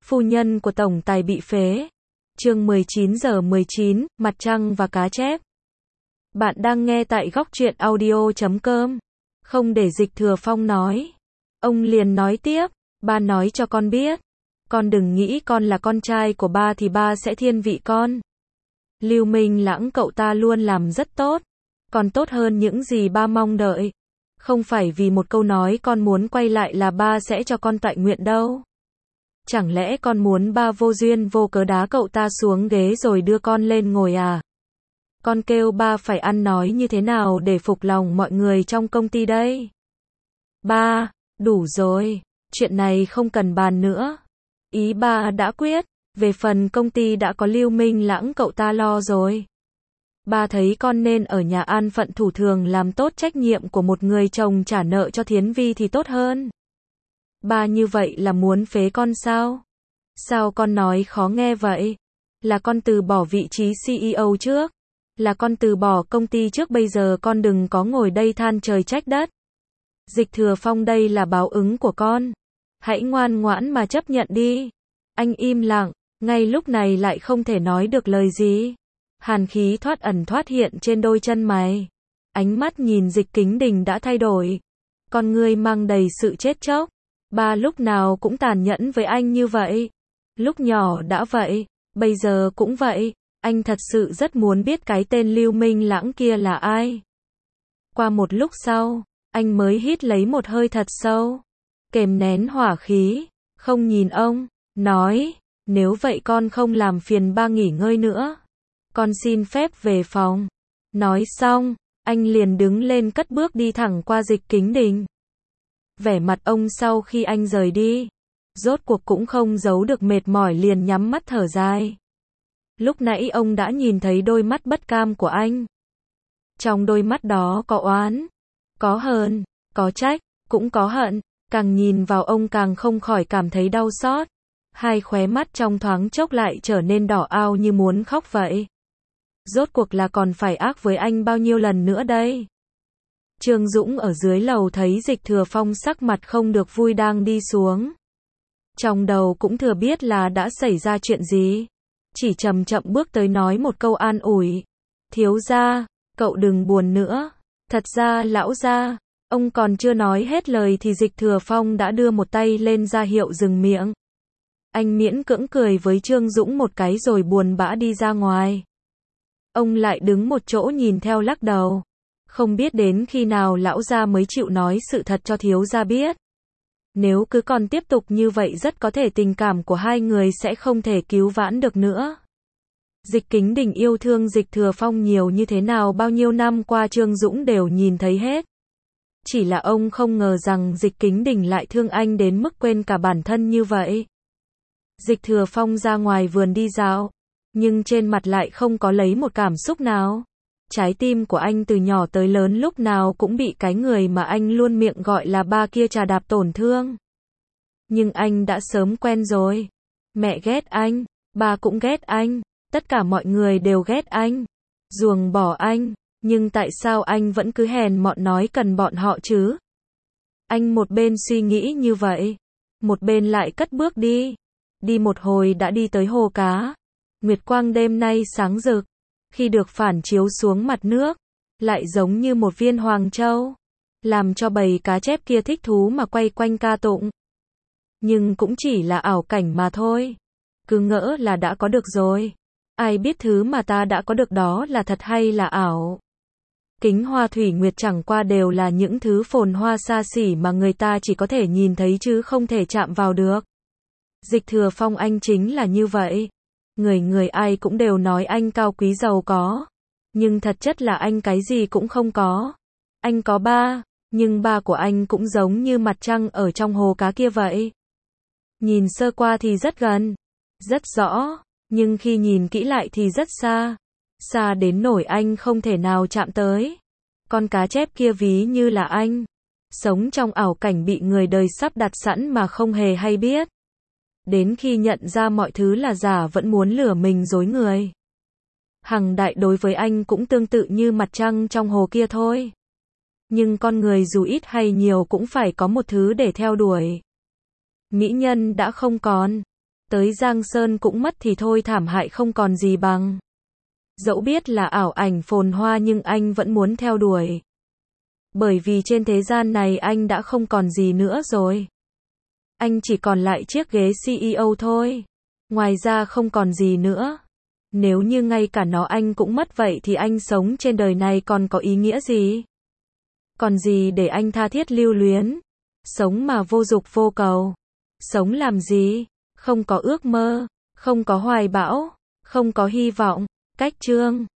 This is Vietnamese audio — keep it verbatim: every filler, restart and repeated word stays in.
Phu nhân của tổng tài bị phế. Chương mười chín giờ mười chín, mặt trăng và cá chép. Bạn đang nghe tại góc truyện audio chấm com. Không để Dịch Thừa Phong nói. Ông liền nói tiếp, ba nói cho con biết. Con đừng nghĩ con là con trai của ba thì ba sẽ thiên vị con. Lưu Minh Lãng cậu ta luôn làm rất tốt. Còn tốt hơn những gì ba mong đợi. Không phải vì một câu nói con muốn quay lại là ba sẽ cho con tọa nguyện đâu. Chẳng lẽ con muốn ba vô duyên vô cớ đá cậu ta xuống ghế rồi đưa con lên ngồi à? Con kêu ba phải ăn nói như thế nào để phục lòng mọi người trong công ty đây? Ba, đủ rồi, chuyện này không cần bàn nữa. Ý ba đã quyết, về phần công ty đã có Lưu Minh Lãng cậu ta lo rồi. Ba thấy con nên ở nhà an phận thủ thường làm tốt trách nhiệm của một người chồng trả nợ cho Thiến Vi thì tốt hơn. Ba như vậy là muốn phế con sao? Sao con nói khó nghe vậy? Là con từ bỏ vị trí xê e ô trước. Là con từ bỏ công ty trước, bây giờ con đừng có ngồi đây than trời trách đất. Dịch Thừa Phong, đây là báo ứng của con. Hãy ngoan ngoãn mà chấp nhận đi. Anh im lặng, ngay lúc này lại không thể nói được lời gì. Hàn khí thoát ẩn thoát hiện trên đôi chân mày. Ánh mắt nhìn Dịch Kính Đình đã thay đổi. Con ngươi mang đầy sự chết chóc. Ba lúc nào cũng tàn nhẫn với anh như vậy. Lúc nhỏ đã vậy, bây giờ cũng vậy. Anh thật sự rất muốn biết cái tên Lưu Minh Lãng kia là ai. Qua một lúc sau, anh mới hít lấy một hơi thật sâu. Kềm nén hỏa khí, không nhìn ông, nói, nếu vậy con không làm phiền ba nghỉ ngơi nữa. Con xin phép về phòng. Nói xong, anh liền đứng lên cất bước đi thẳng qua Dịch Kính Đình. Vẻ mặt ông sau khi anh rời đi, rốt cuộc cũng không giấu được mệt mỏi, liền nhắm mắt thở dài. Lúc nãy ông đã nhìn thấy đôi mắt bất cam của anh. Trong đôi mắt đó có oán, có hờn, có trách, cũng có hận. Càng nhìn vào ông càng không khỏi cảm thấy đau xót. Hai khóe mắt trong thoáng chốc lại trở nên đỏ ao như muốn khóc vậy. Rốt cuộc là còn phải ác với anh bao nhiêu lần nữa đây? Trương Dũng ở dưới lầu thấy Dịch Thừa Phong sắc mặt không được vui đang đi xuống. Trong đầu cũng thừa biết là đã xảy ra chuyện gì. Chỉ chậm chậm bước tới nói một câu an ủi. Thiếu gia, cậu đừng buồn nữa. Thật ra lão gia, ông còn chưa nói hết lời thì Dịch Thừa Phong đã đưa một tay lên ra hiệu dừng miệng. Anh miễn cưỡng cười với Trương Dũng một cái rồi buồn bã đi ra ngoài. Ông lại đứng một chỗ nhìn theo lắc đầu. Không biết đến khi nào lão gia mới chịu nói sự thật cho thiếu gia biết. Nếu cứ còn tiếp tục như vậy rất có thể tình cảm của hai người sẽ không thể cứu vãn được nữa. Dịch Kính Đình yêu thương Dịch Thừa Phong nhiều như thế nào bao nhiêu năm qua Trương Dũng đều nhìn thấy hết. Chỉ là ông không ngờ rằng Dịch Kính Đình lại thương anh đến mức quên cả bản thân như vậy. Dịch Thừa Phong ra ngoài vườn đi dạo, nhưng trên mặt lại không có lấy một cảm xúc nào. Trái tim của anh từ nhỏ tới lớn lúc nào cũng bị cái người mà anh luôn miệng gọi là ba kia trà đạp tổn thương. Nhưng anh đã sớm quen rồi. Mẹ ghét anh, ba cũng ghét anh, tất cả mọi người đều ghét anh, ruồng bỏ anh, nhưng tại sao anh vẫn cứ hèn mọn nói cần bọn họ chứ? Anh một bên suy nghĩ như vậy, một bên lại cất bước đi. Đi một hồi đã đi tới hồ cá. Nguyệt quang đêm nay sáng rực. Khi được phản chiếu xuống mặt nước, lại giống như một viên hoàng châu, làm cho bầy cá chép kia thích thú mà quay quanh ca tụng. Nhưng cũng chỉ là ảo cảnh mà thôi. Cứ ngỡ là đã có được rồi. Ai biết thứ mà ta đã có được đó là thật hay là ảo. Kính hoa thủy nguyệt chẳng qua đều là những thứ phồn hoa xa xỉ mà người ta chỉ có thể nhìn thấy chứ không thể chạm vào được. Dịch Thừa Phong anh chính là như vậy. Người người ai cũng đều nói anh cao quý giàu có. Nhưng thật chất là anh cái gì cũng không có. Anh có ba, nhưng ba của anh cũng giống như mặt trăng ở trong hồ cá kia vậy. Nhìn sơ qua thì rất gần, rất rõ, nhưng khi nhìn kỹ lại thì rất xa. Xa đến nỗi anh không thể nào chạm tới. Con cá chép kia ví như là anh. Sống trong ảo cảnh bị người đời sắp đặt sẵn mà không hề hay biết. Đến khi nhận ra mọi thứ là giả vẫn muốn lừa mình dối người. Hằng Đại đối với anh cũng tương tự như mặt trăng trong hồ kia thôi. Nhưng con người dù ít hay nhiều cũng phải có một thứ để theo đuổi. Mỹ nhân đã không còn. Tới Giang Sơn cũng mất thì thôi, thảm hại không còn gì bằng. Dẫu biết là ảo ảnh phồn hoa nhưng anh vẫn muốn theo đuổi. Bởi vì trên thế gian này anh đã không còn gì nữa rồi. Anh chỉ còn lại chiếc ghế xê e ô thôi. Ngoài ra không còn gì nữa. Nếu như ngay cả nó anh cũng mất vậy thì anh sống trên đời này còn có ý nghĩa gì? Còn gì để anh tha thiết lưu luyến? Sống mà vô dục vô cầu. Sống làm gì? Không có ước mơ, không có hoài bão, không có hy vọng. Cách chương